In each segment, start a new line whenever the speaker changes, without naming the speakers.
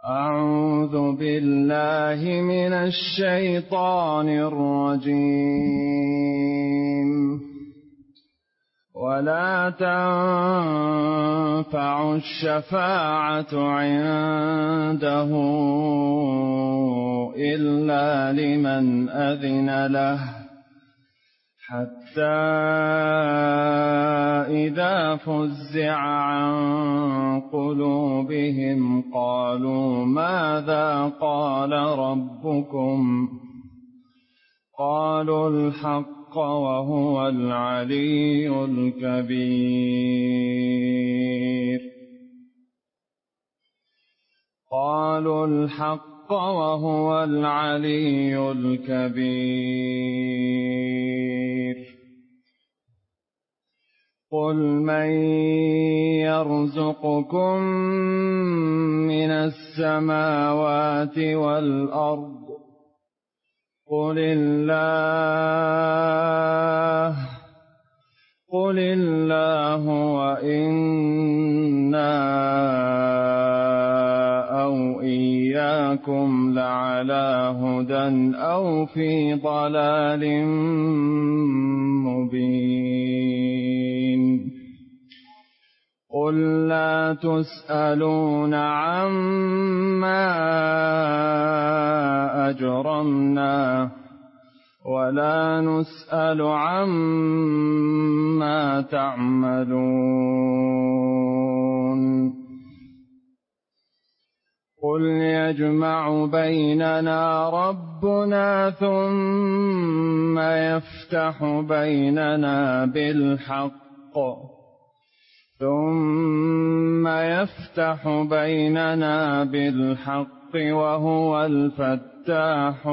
أعوذ بالله من الشيطان الرجيم. ولا تنفع الشفاعة عنده إلا لمن أذن له، حتى إذا فزع عن قلوبهم قالوا ماذا قال ربكم؟ قالوا الحق وهو العلي الكبير. قالوا الحق وهو العلي الكبير. قل من يرزقكم من السماوات والأرض؟ قل الله وإنا أو إياكم لعلى هدى أو في ضلال مبين. قل لا تسألون عما أجرمنا ولا نسأل عما تعملون. قل يجمع بيننا ربنا ثم يفتح بيننا بالحق وهو الفتاح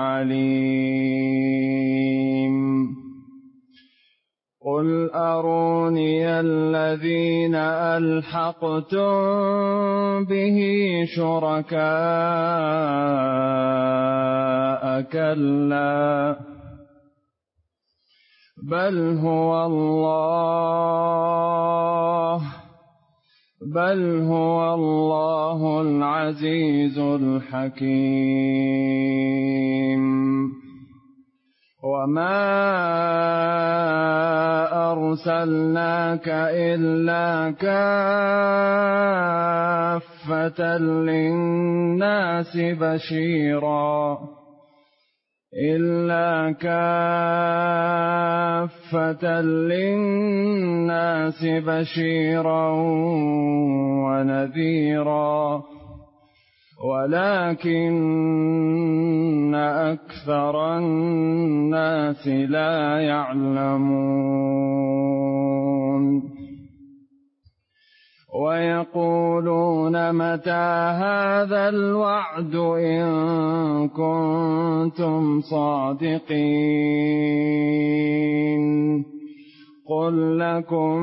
العليم. قل أروني الذين ألحقتم به شركاء كلا بل هو الله العزيز الحكيم. وما أرسلناك إلا كافة للناس بشيرا ونذيرا ولكن أكثر الناس لا يعلمون. ويقولون متى هذا الوعد إن كنتم صادقين. قل لكم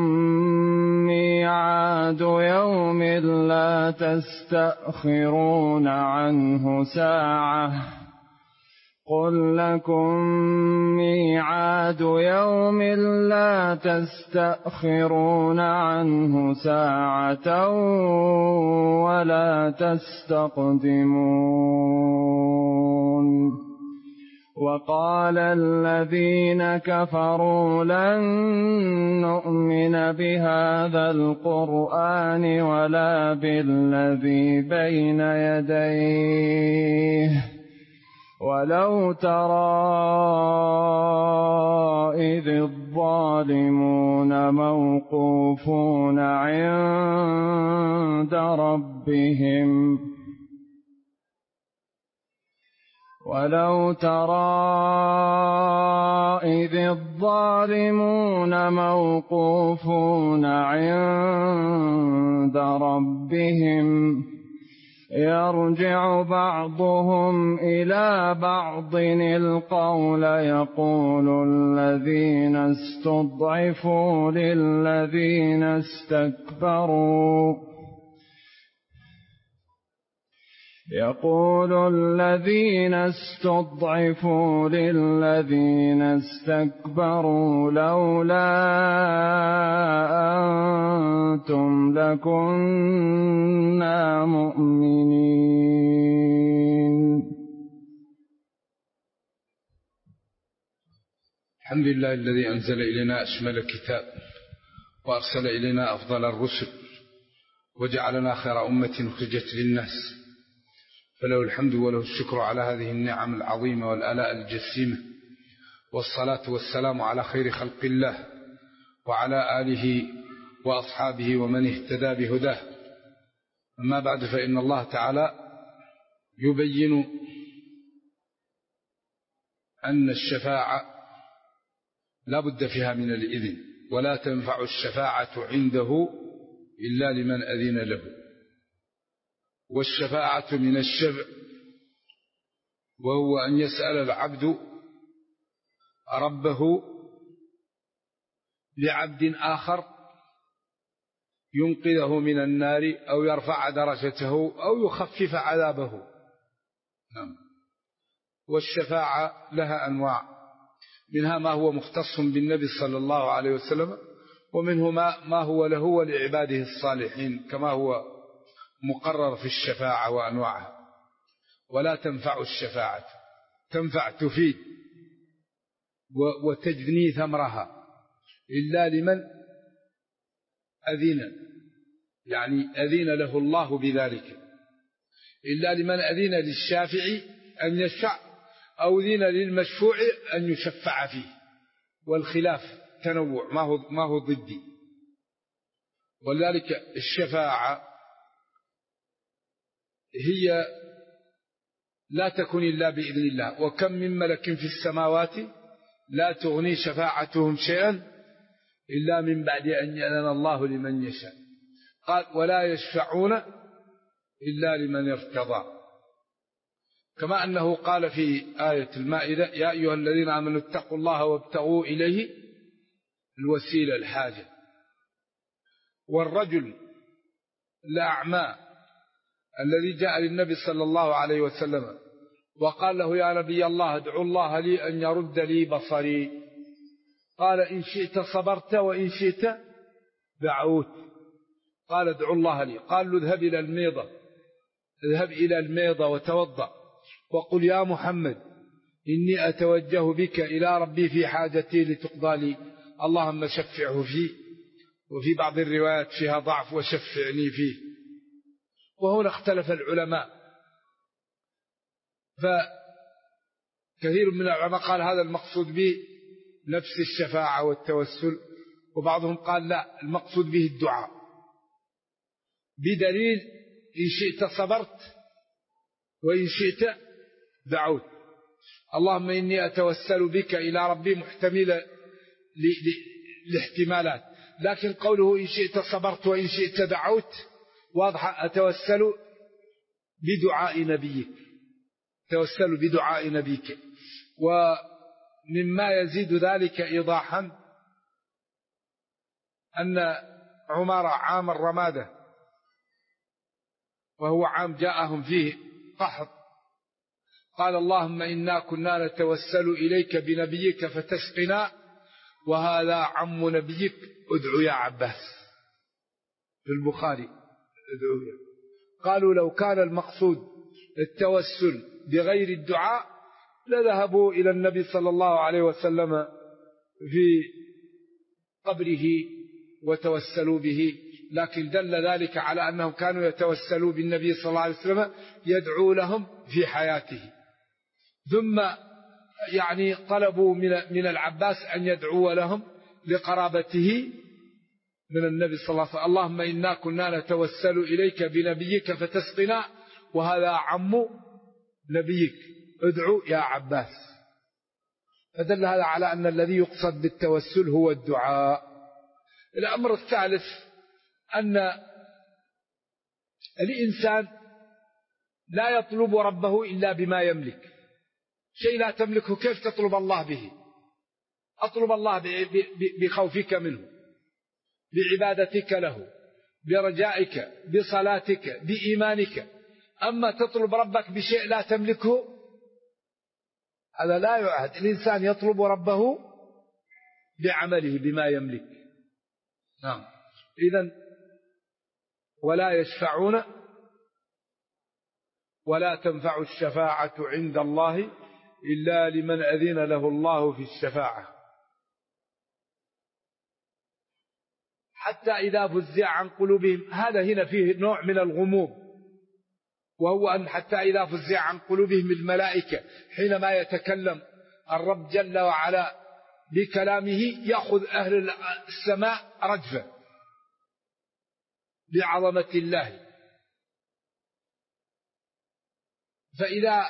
ميعاد يوم لا تستأخرون عنه ساعة ولا تستقدمون. وقال الذين كفروا لن نؤمن بهذا القرآن ولا بالذي بين يديه ولو ترى إذ الظالمون موقوفون عند ربهم يرجع بعضهم إلى بعض القول يقول الذين استضعفوا للذين استكبروا لولا أنتم لكنا مؤمنين.
الحمد لله الذي أنزل إلينا أشمل الكتاب وأرسل إلينا أفضل الرسل وجعلنا خير أمة أخرجت للناس، فله الحمد وله الشكر على هذه النعم العظيمة والآلاء الجسيمة، والصلاة والسلام على خير خلق الله وعلى آله وأصحابه ومن اهتدى بهداه. أما بعد، فإن الله تعالى يبين أن الشفاعة لا بد فيها من الإذن، ولا تنفع الشفاعة عنده إلا لمن أذن له. والشفاعة من الشفع، وهو أن يسأل العبد ربه لعبد آخر ينقذه من النار أو يرفع درجته أو يخفف عذابه. والشفاعة لها أنواع، منها ما هو مختص بالنبي صلى الله عليه وسلم، ومنه ما هو له ولعباده الصالحين كما هو مقرر في الشفاعة وأنواعها. ولا تنفع الشفاعة، تنفع تفيد وتجني ثمرها إلا لمن أذن، يعني أذن له الله بذلك، إلا لمن أذن للشافع أن يشفع أو أذن للمشفوع أن يشفع فيه. والخلاف تنوع، ما هو ضدي. ولذلك الشفاعة هي لا تكون إلا بإذن الله. وكم من ملك في السماوات لا تغني شفاعتهم شيئا إلا من بعد أن يأذن الله لمن يشاء. قال ولا يشفعون إلا لمن ارتضى. كما أنه قال في آية المائدة يا أيها الذين آمنوا اتقوا الله وابتغوا إليه الوسيلة الحاجة. والرجل الأعمى الذي جاء للنبي صلى الله عليه وسلم وقال له يا نبي الله ادعو الله لي أن يرد لي بصري، قال إن شئت صبرت وإن شئت دعوت. قال ادعو الله لي. قال له اذهب إلى الميضة وتوضأ وقل يا محمد إني أتوجه بك إلى ربي في حاجتي لتقضى لي، اللهم شفعه فيه. وفي بعض الروايات فيها ضعف وشفعني فيه. وهنا اختلف العلماء، فكثير من العلماء قال هذا المقصود به نفس الشفاعة والتوسل، وبعضهم قال لا، المقصود به الدعاء، بدليل إن شئت صبرت وإن شئت دعوت. اللهم إني أتوسل بك إلى ربي محتملة لاحتمالات، لكن قوله إن شئت صبرت وإن شئت دعوت واضح. أتوسل بدعاء نبيك، توسل بدعاء نبيك. ومما يزيد ذلك إيضاحا أن عمر عام الرمادة، وهو عام جاءهم فيه قحط، قال اللهم إنا كنا نتوسل إليك بنبيك فتسقنا وهذا عم نبيك ادعو يا عباس. في البخاري ادعو يا. قالوا لو كان المقصود التوسل بغير الدعاء لذهبوا إلى النبي صلى الله عليه وسلم في قبره وتوسلوا به، لكن دل ذلك على أنهم كانوا يتوسلوا بالنبي صلى الله عليه وسلم يدعو لهم في حياته. ثم يعني طلبوا من العباس أن يدعو لهم لقرابته من النبي صلى الله عليه وسلم. اللهم إنا كنا نتوسل إليك بنبيك فتسقنا وهذا عم نبيك ادعو يا عباس. فدل هذا على أن الذي يقصد بالتوسل هو الدعاء. الأمر الثالث أن الإنسان لا يطلب ربه إلا بما يملك. شيء لا تملكه كيف تطلب الله به؟ أطلب الله بخوفك منه، بعبادتك له، برجائك، بصلاتك، بإيمانك. أما تطلب ربك بشيء لا تملكه هذا لا يعهد. الإنسان يطلب ربه بعمله بما يملك. نعم. إذن ولا يشفعون ولا تنفع الشفاعة عند الله إلا لمن أذن له الله في الشفاعة. حتى إذا فزع عن قلوبهم، هذا هنا فيه نوع من الغموض، وهو أن حتى إذا فزع عن قلوبهم الملائكة حينما يتكلم الرب جل وعلا بكلامه يأخذ أهل السماء رجفة بعظمة الله. فإذا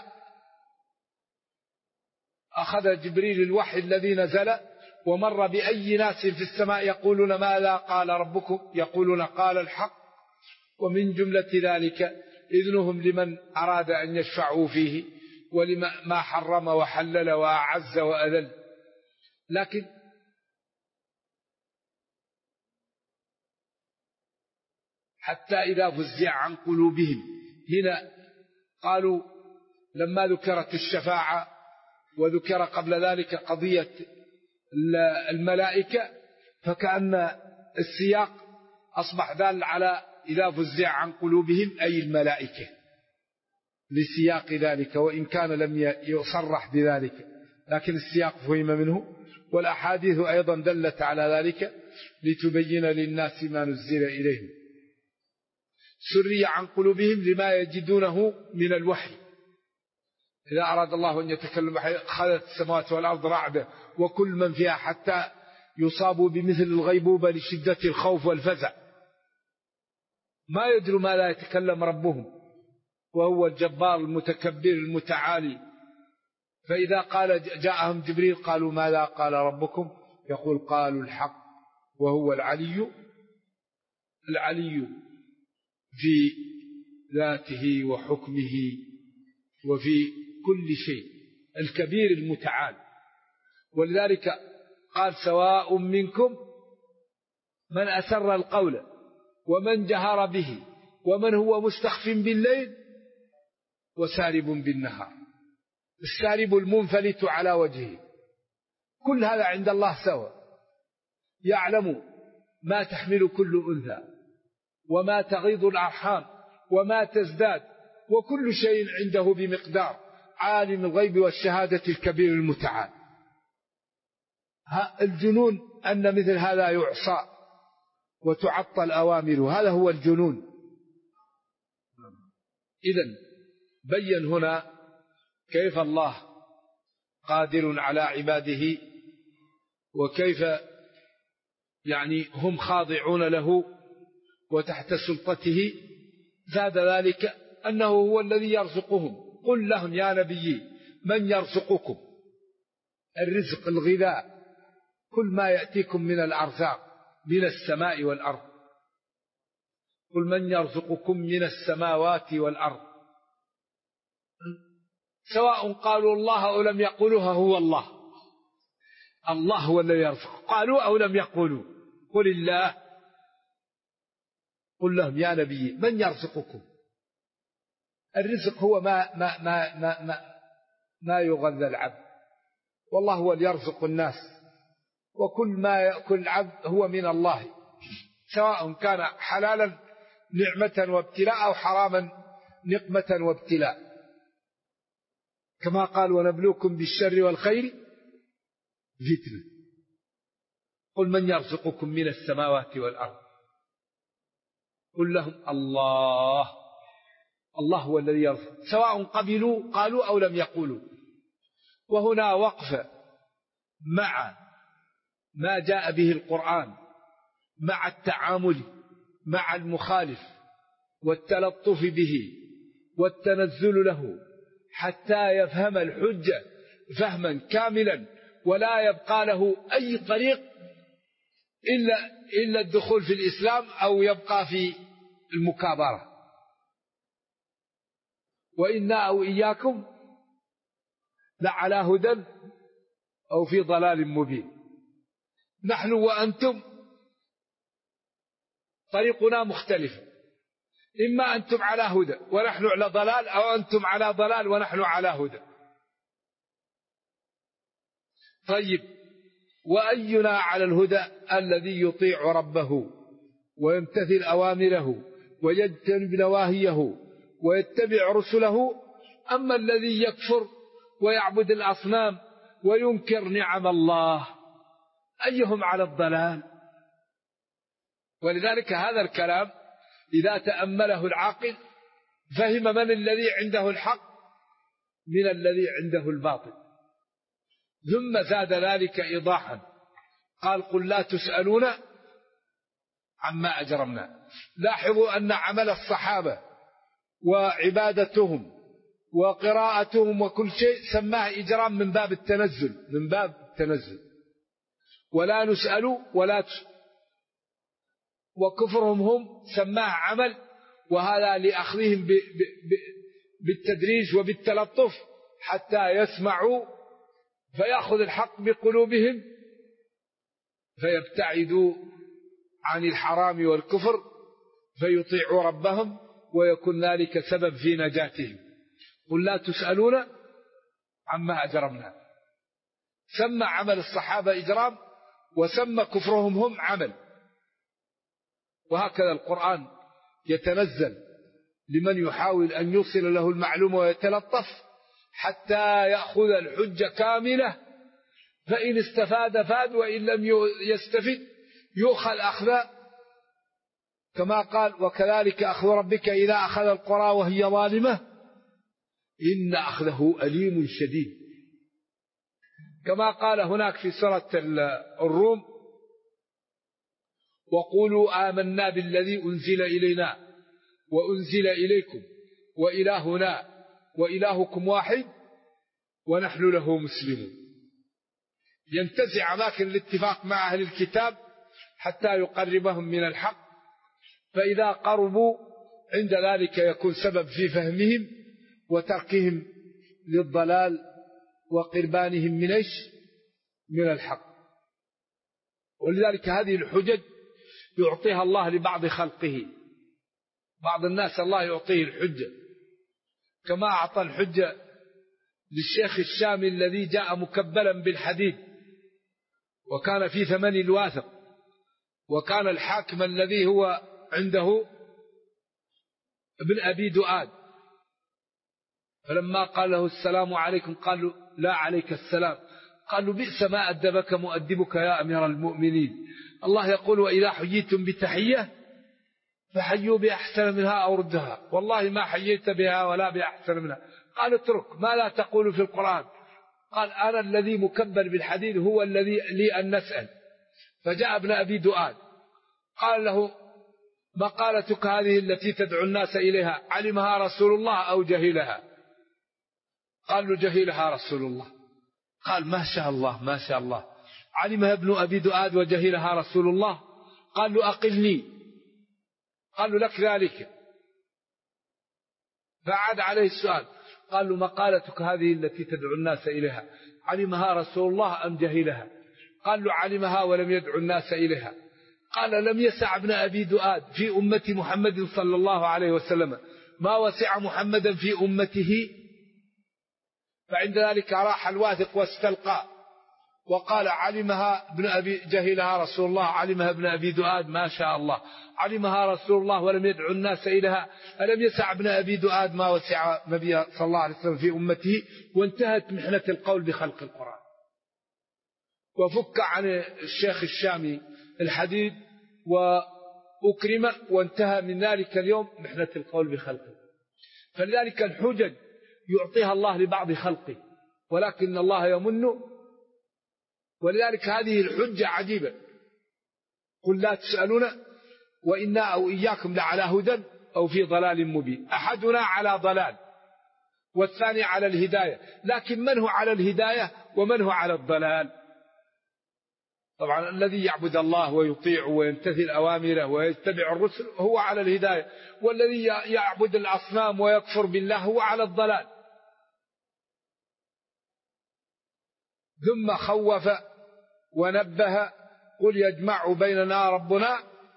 أخذ جبريل الوحي الذي نزل ومر بأي ناس في السماء يقولون ماذا قال ربكم، يقولون قال الحق، ومن جملة ذلك إذنهم لمن أراد أن يشفعوا فيه، ولما ما حرم وحلل وأعز وأذل. لكن حتى إذا فزع عن قلوبهم، هنا قالوا لما ذكرت الشفاعة وذكر قبل ذلك قضية الملائكة، فكأن السياق أصبح دال على إذا فزع عن قلوبهم أي الملائكة لسياق ذلك، وإن كان لم يصرح بذلك، لكن السياق فهم منه، والأحاديث أيضا دلت على ذلك لتبين للناس ما نزل إليهم. سري عن قلوبهم لما يجدونه من الوحي. إذا أراد الله أن يتكلم خلت السماوات والأرض رعدة وكل من فيها حتى يصابوا بمثل الغيبوبة لشدة الخوف والفزع، ما يدروا ما لا يتكلم ربهم، وهو الجبار المتكبر المتعالي. فإذا قال جاءهم جبريل قالوا ماذا قال ربكم، يقول قالوا الحق، وهو العلي في ذاته وحكمه وفي كل شيء، الكبير المتعال. ولذلك قال سواء منكم من أسر القول ومن جهر به ومن هو مستخف بالليل وسارب بالنهار. السارب المنفلت على وجهه، كل هذا عند الله سواء، يعلم ما تحمل كل أنثى وما تغيض الأرحام وما تزداد، وكل شيء عنده بمقدار، عالم الغيب والشهادة الكبير المتعال. الجنون أن مثل هذا يعصى وتعطل أوامره، هذا هو الجنون. إذن بين هنا كيف الله قادر على عباده، وكيف يعني هم خاضعون له وتحت سلطته. زاد ذلك أنه هو الذي يرزقهم. قل لهم يا نبي من يرزقكم، الرزق الغذاء، كل ما يأتيكم من الأرزاق من السماء والأرض. قل من يرزقكم من السماوات والأرض، سواء قالوا الله أو لم يقولوها، هو الله. الله هو الذي يرزق، قالوا أو لم يقولوا. قل الله. قل لهم يا نبي من يرزقكم. الرزق هو ما يغذى العبد، والله هو اللي يرزق الناس، وكل ما يأكل العبد هو من الله، سواء كان حلالا نعمة وابتلاء أو حراما نقمة وابتلاء، كما قال ونبلوكم بالشر والخير فتنة. قل من يرزقكم من السماوات والأرض. قل لهم الله هو الذي يرزق، سواء قالوا أو لم يقولوا. وهنا وقف مع ما جاء به القرآن، مع التعامل مع المخالف والتلطف به والتنزل له حتى يفهم الحجة فهما كاملا، ولا يبقى له أي طريق إلا الدخول في الإسلام أو يبقى في المكابرة. وإنا أو إياكم لعلى هدى أو في ضلال مبين. نحن وأنتم طريقنا مختلف، إما أنتم على هدى ونحن على ضلال، أو أنتم على ضلال ونحن على هدى. طيب، وأينا على الهدى؟ الذي يطيع ربه ويمتثل أوامره ويجتنب نواهيه ويتبع رسله. أما الذي يكفر ويعبد الأصنام وينكر نعم الله، أيهم على الضلال؟ ولذلك هذا الكلام إذا تأمله العاقل فهم من الذي عنده الحق من الذي عنده الباطل. ثم زاد ذلك إيضاحا قال قل لا تسألون عما أجرمنا. لاحظوا أن عمل الصحابة وعبادتهم وقراءتهم وكل شيء سماه إجرام من باب التنزل ولا نسأل وكفرهم هم سماه عمل، وهذا لأخذهم بالتدريج وبالتلطف حتى يسمعوا فيأخذ الحق بقلوبهم فيبتعدوا عن الحرام والكفر فيطيعوا ربهم ويكون ذلك سبب في نجاتهم. قل لا تسألون عما أجرمنا. سمى عمل الصحابة إجرام وسمى كفرهم هم عمل. وهكذا القرآن يتنزل لمن يحاول أن يوصل له المعلومة ويتلطف حتى يأخذ الحجة كاملة، فإن استفاد فاد وإن لم يستفد يؤخذ أخذ كما قال وكذلك أخذ ربك إذا أخذ القرى وهي ظالمة إن أخذه أليم شديد، كما قال هناك في سورة الروم وقولوا آمنا بالذي أنزل إلينا وأنزل إليكم وإلهنا وإلهكم واحد ونحن له مسلمون. ينتزع أماكن الاتفاق مع أهل الكتاب حتى يقربهم من الحق، فإذا قربوا عند ذلك يكون سبب في فهمهم وتركهم للضلال وقربانهم من الحق. ولذلك هذه الحجج يعطيها الله لبعض خلقه. بعض الناس الله يعطيه الحجة كما أعطى الحجة للشيخ الشامي الذي جاء مكبلا بالحديد وكان في ثمن الواثق، وكان الحاكم الذي هو عنده ابن أبي دؤاد، فلما قال له السلام عليكم قال له لا عليك السلام، قال له بئس ما أدبك مؤدبك يا أمير المؤمنين، الله يقول وإذا حييتم بتحية فحيوا بأحسن منها أو ردها، والله ما حييت بها ولا بأحسن منها. قال اترك ما لا تقول في القرآن. قال أنا الذي مكبل بالحديد هو الذي لي أن نسأل. فجاء ابن أبي دؤاد قال له مقالتك هذه التي تدعو الناس إليها علمها رسول الله أو جهلها؟ قال له جهلها رسول الله. قال ما شاء الله ما شاء الله، علمها ابن أبي دؤاد وجهلها رسول الله؟ قال له أقلني. قال له لك ذلك. فعاد عليه السؤال قال له مقالتك هذه التي تدعو الناس إليها علمها رسول الله أم جهلها؟ قال له علمها ولم يدعو الناس إليها. قال لم يسع ابن أبي دؤاد في أمة محمد صلى الله عليه وسلم ما وسع محمدا في أمته. فعند ذلك راح الواثق واستلقى وقال علمها ابن أبي جهلها رسول الله، علمها ابن أبي دؤاد ما شاء الله، علمها رسول الله ولم يدعو الناس إليها. ألم يسع ابن أبي دؤاد ما وسع النبي صلى الله عليه وسلم في أمته؟ وانتهت محنة القول بخلق القرآن. وفك عن الشيخ الشامي الحديد وأكرم وانتهى من ذلك اليوم محنة القول بخلقه. فلذلك الحجج يعطيها الله لبعض خلقه ولكن الله يمن. ولذلك هذه الحجة عجيبة. قل لا تسألون وإنا أو إياكم لعلى هدى أو في ضلال مبين. أحدنا على ضلال والثاني على الهداية، لكن من هو على الهداية ومن هو على الضلال؟ طبعا الذي يعبد الله ويطيع ويمتثل أوامره ويتبع الرسل هو على الهداية، والذي يعبد الأصنام ويكفر بالله هو على الضلال. ثم خوف ونبه قل يجمع بيننا ربنا،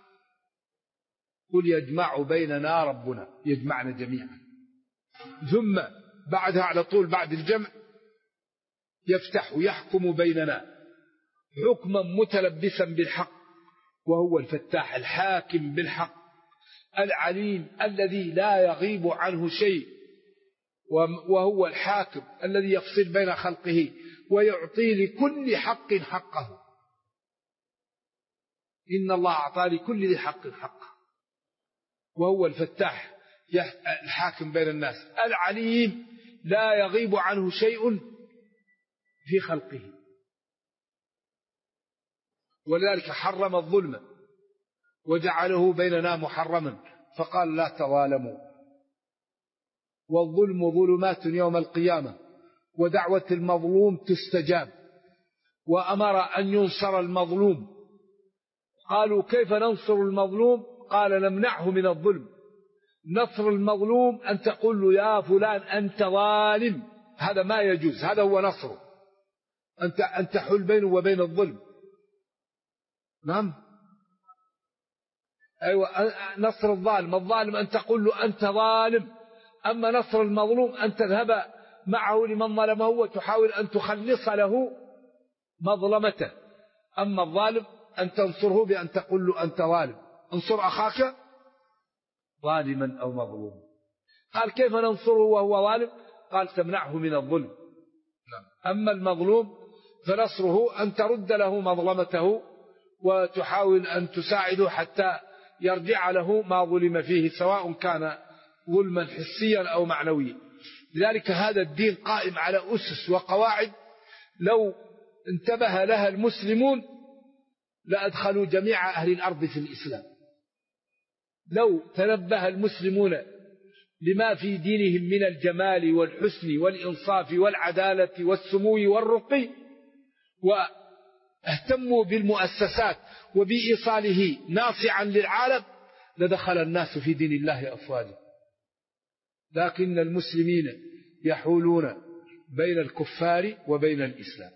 قل يجمع بيننا ربنا، يجمعنا جميعا. ثم بعدها على طول بعد الجمع يفتح ويحكم بيننا حكما متلبسا بالحق، وهو الفتاح الحاكم بالحق العليم الذي لا يغيب عنه شيء، وهو الحاكم الذي يفصل بين خلقه ويعطي لكل حق حقه. إن الله أعطى لكل ذي حق حقه، وهو الفتاح الحاكم بين الناس العليم لا يغيب عنه شيء في خلقه. ولذلك حرم الظلم وجعله بيننا محرما، فقال لا تظالموا، والظلم ظلمات يوم القيامة، ودعوة المظلوم تستجاب، وأمر أن ينصر المظلوم. قالوا كيف ننصر المظلوم؟ قال نمنعه من الظلم. نصر المظلوم أن تقول له يا فلان أنت ظالم، هذا ما يجوز، هذا هو نصره، أن تحل بينه وبين الظلم. نعم، أيوة، نصر الظالم أن تقول له أنت ظالم. أما نصر المظلوم أن تذهب معه لمن ظلمه وتحاول أن تخلص له مظلمته. أما الظالم أن تنصره بأن تقول له أنت ظالم. انصر أخاك ظالما أو مظلوما. قال كيف ننصره وهو ظالم؟ قال تمنعه من الظلم. أما المظلوم فنصره أن ترد له مظلمته وتحاول أن تساعده حتى يرجع له ما ظلم فيه، سواء كان ظلما حسيا أو معنويا. لذلك هذا الدين قائم على أسس وقواعد لو انتبه لها المسلمون لأدخلوا جميع أهل الأرض في الإسلام. لو تنبه المسلمون لما في دينهم من الجمال والحسن والإنصاف والعدالة والسمو والرقي، واهتموا بالمؤسسات وبإيصاله ناصعا للعالم، لدخل الناس في دين الله أفواجا. لكن المسلمين يحولون بين الكفار وبين الإسلام.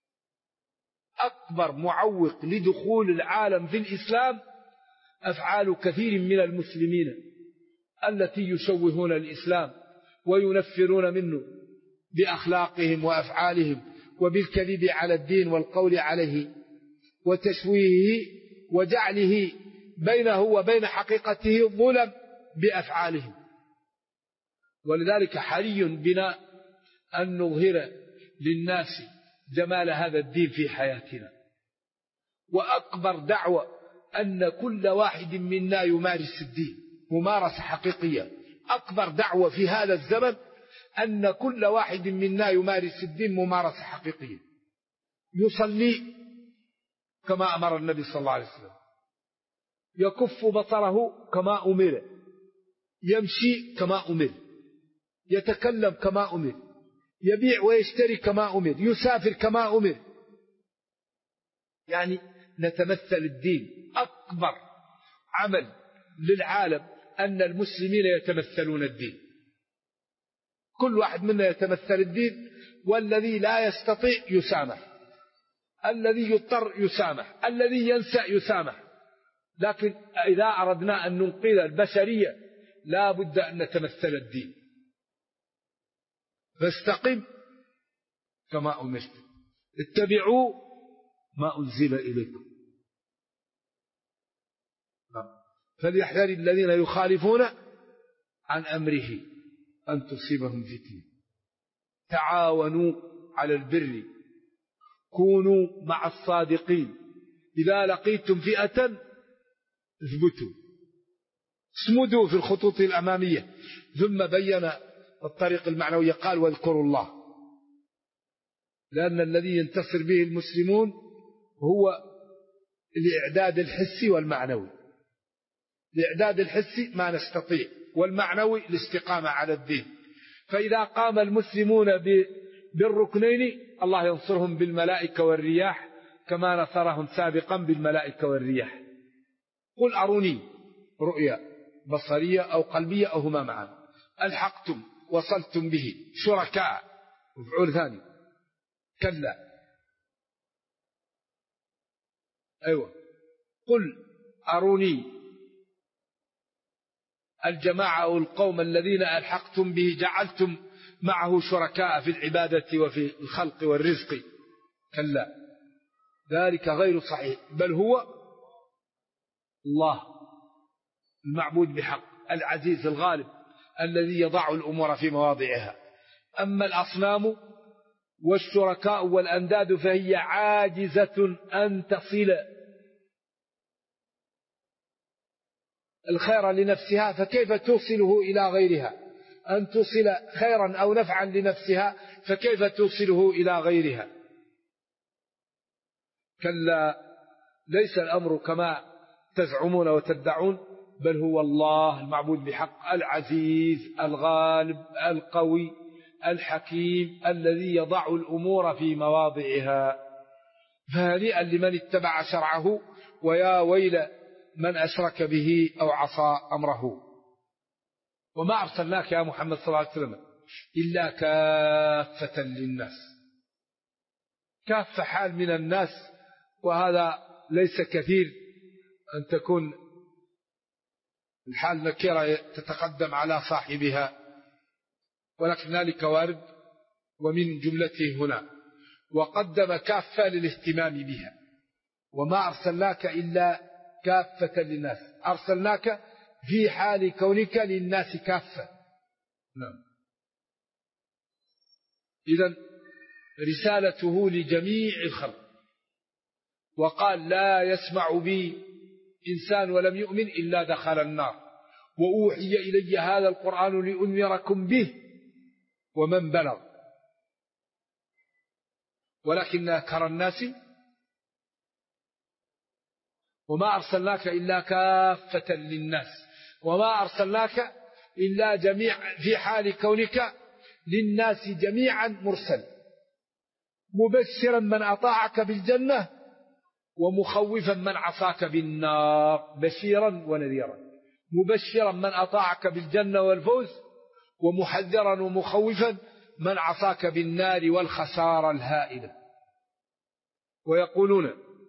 أكبر معوق لدخول العالم في الإسلام أفعال كثير من المسلمين التي يشوهون الإسلام وينفرون منه بأخلاقهم وأفعالهم وبالكذب على الدين والقول عليه وتشويهه وجعله بينه وبين حقيقته ظلم بأفعالهم. ولذلك حري بنا أن نظهر للناس جمال هذا الدين في حياتنا. وأكبر دعوة أن كل واحد منا يمارس الدين ممارسة حقيقية. أكبر دعوة في هذا الزمن أن كل واحد منا يمارس الدين ممارسة حقيقية. يصلي كما أمر النبي صلى الله عليه وسلم، يكف بصره كما أمر، يمشي كما أمر، يتكلم كما أمر، يبيع ويشتري كما أمر، يسافر كما أمر. يعني نتمثل الدين. أكبر عمل للعالم أن المسلمين يتمثلون الدين. كل واحد منا يتمثل الدين، والذي لا يستطيع يسامح، الذي يضطر يسامح، الذي ينسى يسامح. لكن إذا أردنا أن ننقذ البشرية لا بد أن نتمثل الدين. فاستقم كما أمرت، اتبعوا ما أنزل إليكم. فليحذر الذين يخالفون عن أمره أن تصيبهم فتنة. تعاونوا على البر، كونوا مع الصادقين، إذا لقيتم فئة اثبتوا، اسمدوا في الخطوط الأمامية. ثم بين الطريق المعنوية، قال واذكروا الله، لأن الذي ينتصر به المسلمون هو الإعداد الحسي والمعنوي. الإعداد الحسي ما نستطيع، والمعنوي الاستقامة على الدين. فإذا قام المسلمون بالركنين الله ينصرهم بالملائكة والرياح كما نصرهم سابقا بالملائكة والرياح. قل أروني رؤيا بصرية أو قلبية أو هما معا، ألحقتم وصلتم به شركاء، مفعول ثاني، كلا. أيوة، قل أروني الجماعة أو القوم الذين ألحقتم به جعلتم معه شركاء في العبادة وفي الخلق والرزق، كلا ذلك غير صحيح، بل هو الله المعبود بحق العزيز الغالب الذي يضع الأمور في مواضعها. أما الأصنام والشركاء والأنداد فهي عاجزة أن تصل الخير لنفسها فكيف توصله إلى غيرها؟ أن توصل خيرا أو نفعا لنفسها فكيف توصله إلى غيرها؟ كلا، ليس الأمر كما تزعمون وتدعون، بل هو الله المعبود بحق، العزيز الغالب القوي الحكيم الذي يضع الأمور في مواضعها. فهنيئا لمن اتبع شرعه، ويا ويل من أشرك به أو عصى أمره. وما أرسلناك يا محمد صلى الله عليه وسلم إلا كافة للناس. كافة حال من الناس، وهذا ليس كثير أن تكون الحال نكرة تتقدم على صاحبها، ولكن ذلك وارد ومن جملته هنا. وقدم كافة للاهتمام بها. وما أرسلناك إلا كافة للناس، أرسلناك في حال كونك للناس كافة. نعم. إذن رسالته لجميع الخلق. وقال لا يسمع بي إنسان ولم يؤمن إلا دخل النار، وأوحي إلي هذا القرآن لأنذركم به ومن بلغ ولكن أكثر الناس. وما أرسلناك إلا كافة للناس، وما أرسلناك إلا جميع في حال كونك للناس جميعا مرسل، مبشرا من أطاعك بالجنة ومخوفا من عصاك بالنار، بشيرا ونذيرا. مبشرا من أطاعك بالجنة والفوز، ومحذرا ومخوفا من عصاك بالنار والخسارة الهائلة. ويقولون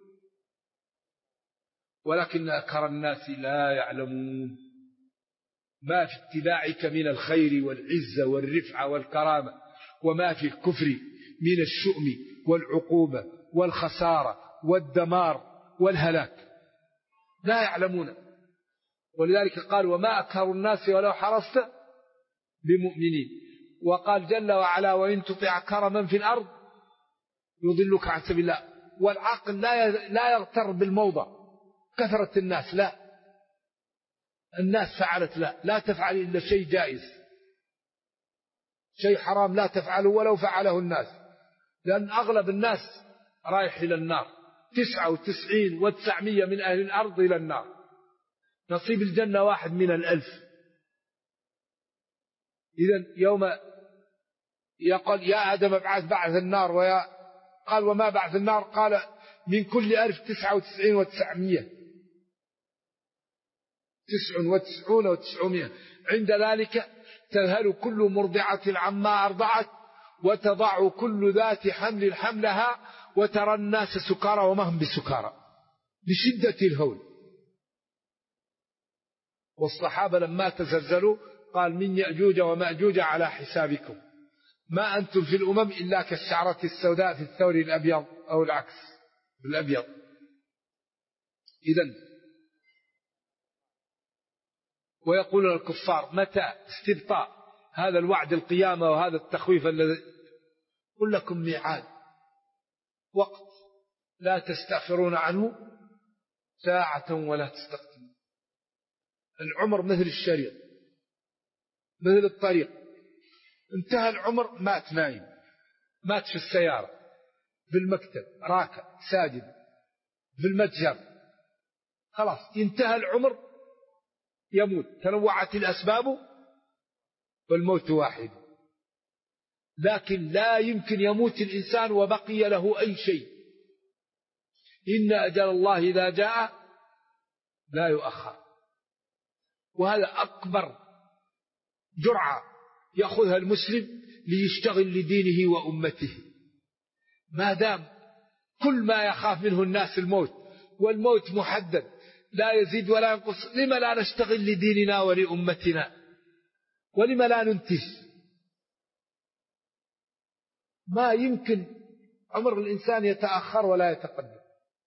ولكن أكثر الناس لا يعلمون ما في اتباعك من الخير والعزة والرفعة والكرامة، وما في الكفر من الشؤم والعقوبة والخسارة والدمار والهلاك، لا يعلمون. ولذلك قال وما أكثر الناس ولو حرصت بمؤمنين. وقال جل وعلا وإن تطع أكثر من في الأرض يضلك عن سبيل الله. والعقل لا يغتر بالموضع، كثرة الناس لا، الناس فعلت لا تفعل إلا شيء جائز، شيء حرام لا تفعله ولو فعله الناس، لأن أغلب الناس رايح إلى النار، 99.900 من أهل الأرض إلى النار، نصيب الجنة 1 من 1000. إذن يوم يقول يا آدم ابعث بعث النار، قال وما بعث النار؟ قال من كل 1000 99.900، 99.900. عند ذلك تذهل كل مرضعة عما أرضعت، وتضع كل ذات حمل حملها، وترى الناس سكارى وما هم بسكارى لشدة الهول. والصحابة لما تزلزلوا قال من يأجوج ومأجوج على حسابكم، ما أنتم في الأمم إلا كالشعرة السوداء في الثور الأبيض، أو العكس الأبيض. إذن ويقولون الكفار متى استبطاء هذا الوعد القيامة وهذا التخويف الذي قل لكم ميعاد وقت لا تستأخرون عنه ساعة ولا تستقدمون. العمر مثل الشريط، مثل الطريق، انتهى العمر مات نايم، مات في السيارة، في المكتب راكع ساجد، في المتجر، خلاص انتهى العمر يموت. تنوعت الأسباب والموت واحد، لكن لا يمكن يموت الإنسان وبقي له أي شيء. إن أجل الله إذا جاء لا يؤخر. وهذا أكبر جرعة يأخذها المسلم ليشتغل لدينه وأمته. ما دام كل ما يخاف منه الناس الموت، والموت محدد لا يزيد ولا ينقص، لما لا نشتغل لديننا ولأمتنا؟ ولما لا ننتج؟ ما يمكن عمر الإنسان يتأخر ولا يتقدم.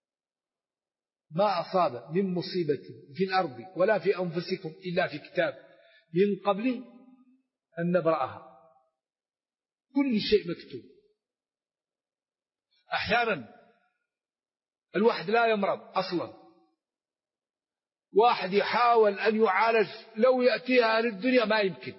ما أصاب من مصيبة في الأرض ولا في أنفسكم إلا في كتاب من قبل أن نبرأها. كل شيء مكتوب. أحيانا الواحد لا يمرض أصلا، واحد يحاول أن يعالج لو يأتيها أهل الدنيا ما يمكن.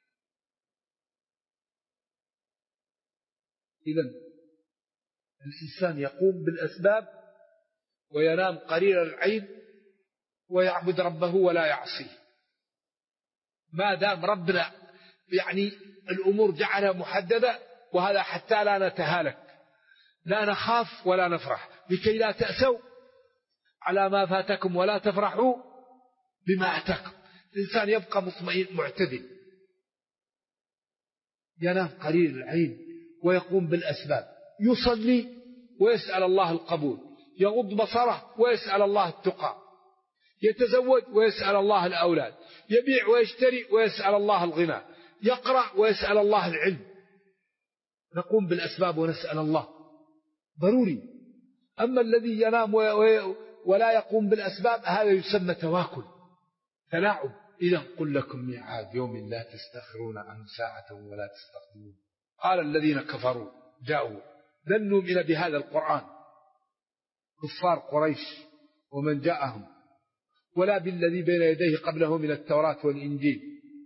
إذن الإنسان يقوم بالأسباب وينام قليل العين ويعبد ربه ولا يعصيه، ما دام ربنا يعني الأمور جعلها محددة، وهذا حتى لا نتهالك، لا نخاف ولا نفرح، لكي لا تأسوا على ما فاتكم ولا تفرحوا بما أتاكم. الإنسان يبقى مطمئن معتدل، ينام قليل العين ويقوم بالأسباب، يصلي ويسأل الله القبول، يغض بصره ويسأل الله التقى، يتزوج ويسأل الله الأولاد، يبيع ويشتري ويسأل الله الغنى، يقرأ ويسأل الله العلم. نقوم بالأسباب ونسأل الله ضروري. أما الذي ينام ولا يقوم بالأسباب هذا يسمى تواكل، تلاعب. إذا قل لكم ميعاد يوم لا تستأخرون عنه ساعة ولا تستقدمون. قال الذين كفروا جاءوا لن نؤمن بهذا القرآن، كفار قريش ومن جاءهم، ولا بالذي بين يديه قبله من التوراة والإنجيل.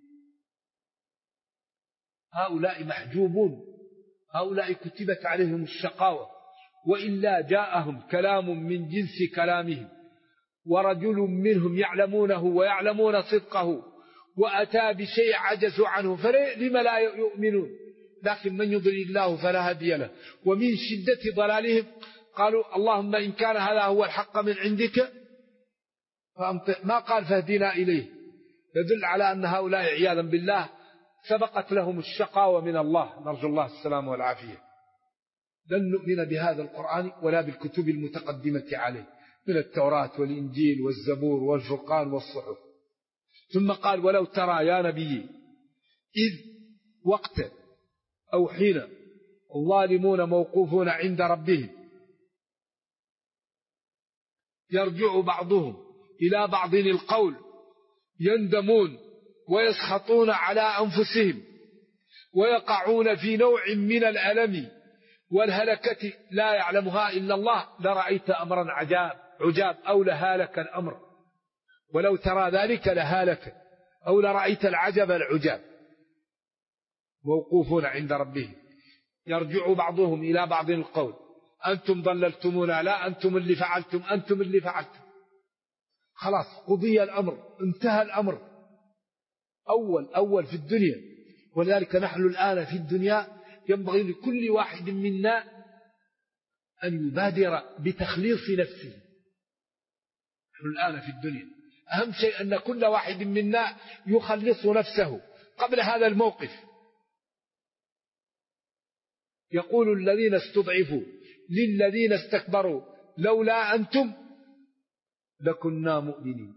هؤلاء محجوبون، هؤلاء كتبت عليهم الشقاوة، وإلا جاءهم كلام من جنس كلامهم، ورجل منهم يعلمونه ويعلمون صدقه، وأتى بشيء عجزوا عنه، فلما لا يؤمنون؟ لكن من يضلل الله فلا هادي له. ومن شدة ضلالهم قالوا اللهم إن كان هذا هو الحق من عندك ما قال فاهدنا إليه، يدل على أن هؤلاء عياذا بالله سبقت لهم الشقاوة من الله، نرجو الله السلام والعافية. لن نؤمن بهذا القرآن ولا بالكتب المتقدمة عليه من التوراة والإنجيل والزبور والفرقان والصحف. ثم قال ولو ترى يا نبي إذ وقت أو حين الظالمون موقوفون عند ربهم يرجع بعضهم إلى بعض القول يندمون ويسخطون على أنفسهم ويقعون في نوع من الألم والهلكة لا يعلمها إلا الله لرأيت أمرا عجاب أو لهالك الأمر. ولو ترى ذلك لهالك أو لرأيت العجب العجاب. موقوفون عند ربهم يرجع بعضهم إلى بعض القول أنتم ضللتمونا، لا أنتم اللي فعلتم، أنتم اللي فعلتم. خلاص قضي الأمر، انتهى الأمر. أول في الدنيا. ولذلك نحن الآن في الدنيا ينبغي لكل واحد منا أن يبادر بتخليص نفسه. نحن الآن في الدنيا أهم شيء أن كل واحد منا يخلص نفسه قبل هذا الموقف. يقول الذين استضعفوا للذين استكبروا لولا أنتم لكنا مؤمنين.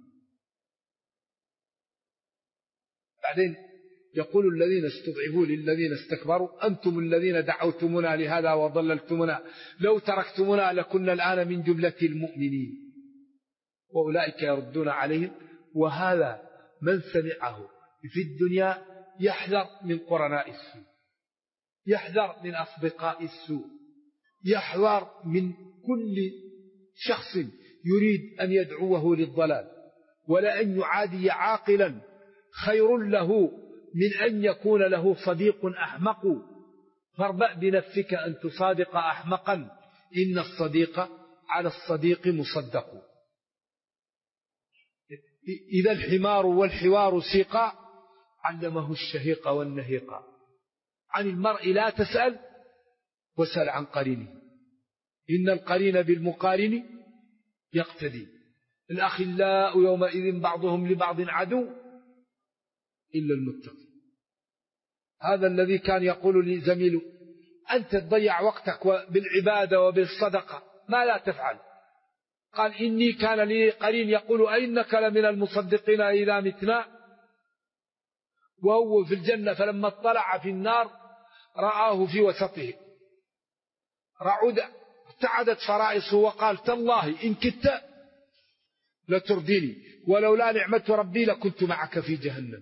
بعدين يقول الذين استضعفوا للذين استكبروا أنتم الذين دعوتمونا لهذا وضللتمونا، لو تركتمونا لكنا الآن من جملة المؤمنين. وأولئك يردون عليهم. وهذا من سمعه في الدنيا يحذر من قرناء السوء، يحذر من أصدقاء السوء، يحذر من كل شخص يريد أن يدعوه للضلال. ولأن يعادي عاقلا خير له من أن يكون له صديق أحمق. فاربأ بنفسك أن تصادق أحمقا، إن الصديق على الصديق مصدق. إذا الحمار والحوار سيقا علمه الشهيق والنهيق. عن المرء لا تسأل وسأل عن قرينه، إن القرين بالمقارن يقتدي. الأخلاء يومئذ بعضهم لبعض عدو إلا المتقين. هذا الذي كان يقول لزميله أنت تضيع وقتك بالعبادة وبالصدقة ما لا تفعل؟ قال إني كان لي قرين يقول أئنك لمن المصدقين إذا متنا، وهو في الجنة فلما اطلع في النار رآه في وسطه ارتعدت فرائصه وقال تالله إن كدت لترديني ولولا نعمة ربي لكنت معك في جهنم.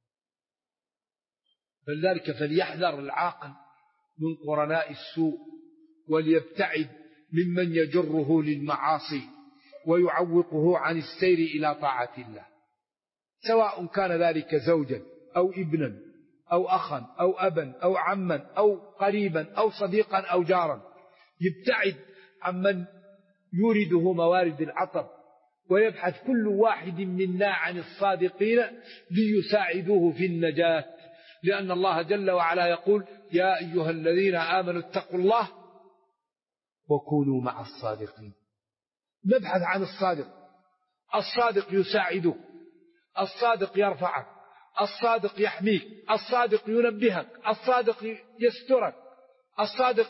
فلذلك فليحذر العاقل من قرناء السوء وليبتعد ممن يجره للمعاصي. ويعوقه عن السير إلى طاعة الله، سواء كان ذلك زوجا أو ابنا أو أخا أو أبا أو عما أو قريبا أو صديقا أو جارا، يبتعد عمن يورده موارد العطب، ويبحث كل واحد منا عن الصادقين ليساعدوه في النجاة، لأن الله جل وعلا يقول: يا أيها الذين آمنوا اتقوا الله وكونوا مع الصادقين. نبحث عن الصادق، الصادق يساعدك، الصادق يرفعك، الصادق يحميك، الصادق ينبهك، الصادق يسترك، الصادق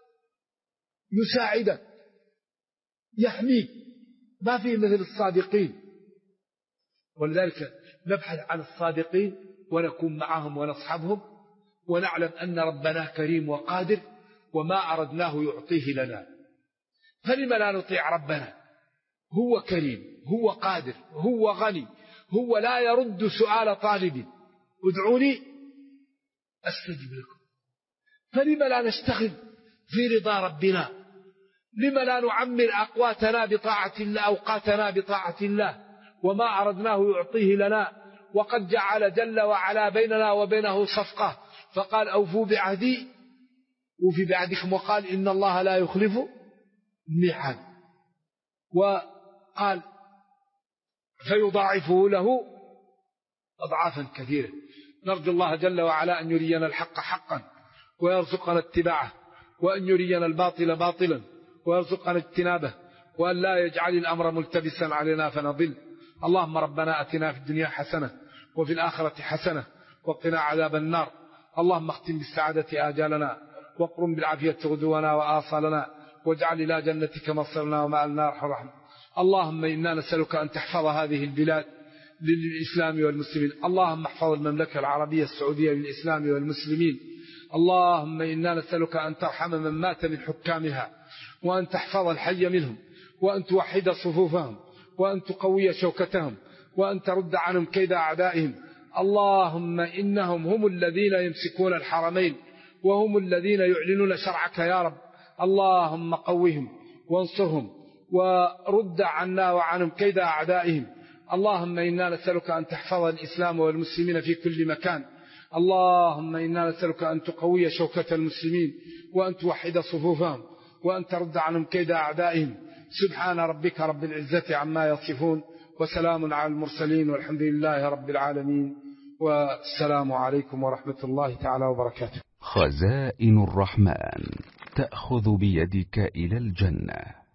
يساعدك يحميك، ما في مثل الصادقين. ولذلك نبحث عن الصادقين ونكون معهم ونصحبهم، ونعلم أن ربنا كريم وقادر، وما أردناه يعطيه لنا، فلما لا نطيع ربنا؟ هو كريم، هو قادر، هو غني، هو لا يرد سؤال طالب، ادعوني أستجب لكم. فلما لا نشتغل في رضا ربنا؟ لما لا نعمر أقواتنا بطاعة الله، أوقاتنا بطاعة الله، وما أردناه يعطيه لنا؟ وقد جعل جل وعلا بيننا وبينه صفقة، فقال: أوفوا بعهدي وفي بعهدكم، وقال: إن الله لا يخلف الميعاد، وقال: فيضاعفه له أضعافا كثيرة. نرجو الله جل وعلا أن يرينا الحق حقا ويرزقنا اتباعه، وأن يرينا الباطل باطلا ويرزقنا اجتنابه، وأن لا يجعل الأمر ملتبسا علينا فنضل. اللهم ربنا أتنا في الدنيا حسنة وفي الآخرة حسنة وقنا عذاب النار. اللهم اختم بالسعادة آجالنا، واقرم بالعافية غدونا وآصالنا، واجعل إلى جنتك مصيرنا ومآلنا رحمة. اللهم إنا نسألك أن تحفظ هذه البلاد للإسلام والمسلمين. اللهم احفظ المملكة العربية السعودية للإسلام والمسلمين. اللهم إنا نسألك أن ترحم من مات من حكامها، وأن تحفظ الحي منهم، وأن توحد صفوفهم، وأن تقوي شوكتهم، وأن ترد عنهم كيد أعدائهم. اللهم إنهم هم الذين يمسكون الحرمين، وهم الذين يعلنون شرعك يا رب. اللهم قوهم وانصرهم، ورد عنا وعنهم كيد أعدائهم. اللهم إنا نسألك أن تحفظ الإسلام والمسلمين في كل مكان. اللهم إنا نسألك أن تقوي شوكة المسلمين، وأن توحد صفوفهم، وأن ترد عنهم كيد أعدائهم. سبحان ربك رب العزة عما يصفون، وسلام على المرسلين، والحمد لله رب العالمين، والسلام عليكم ورحمة الله تعالى وبركاته.
خزائن الرحمن تأخذ بيدك إلى الجنة.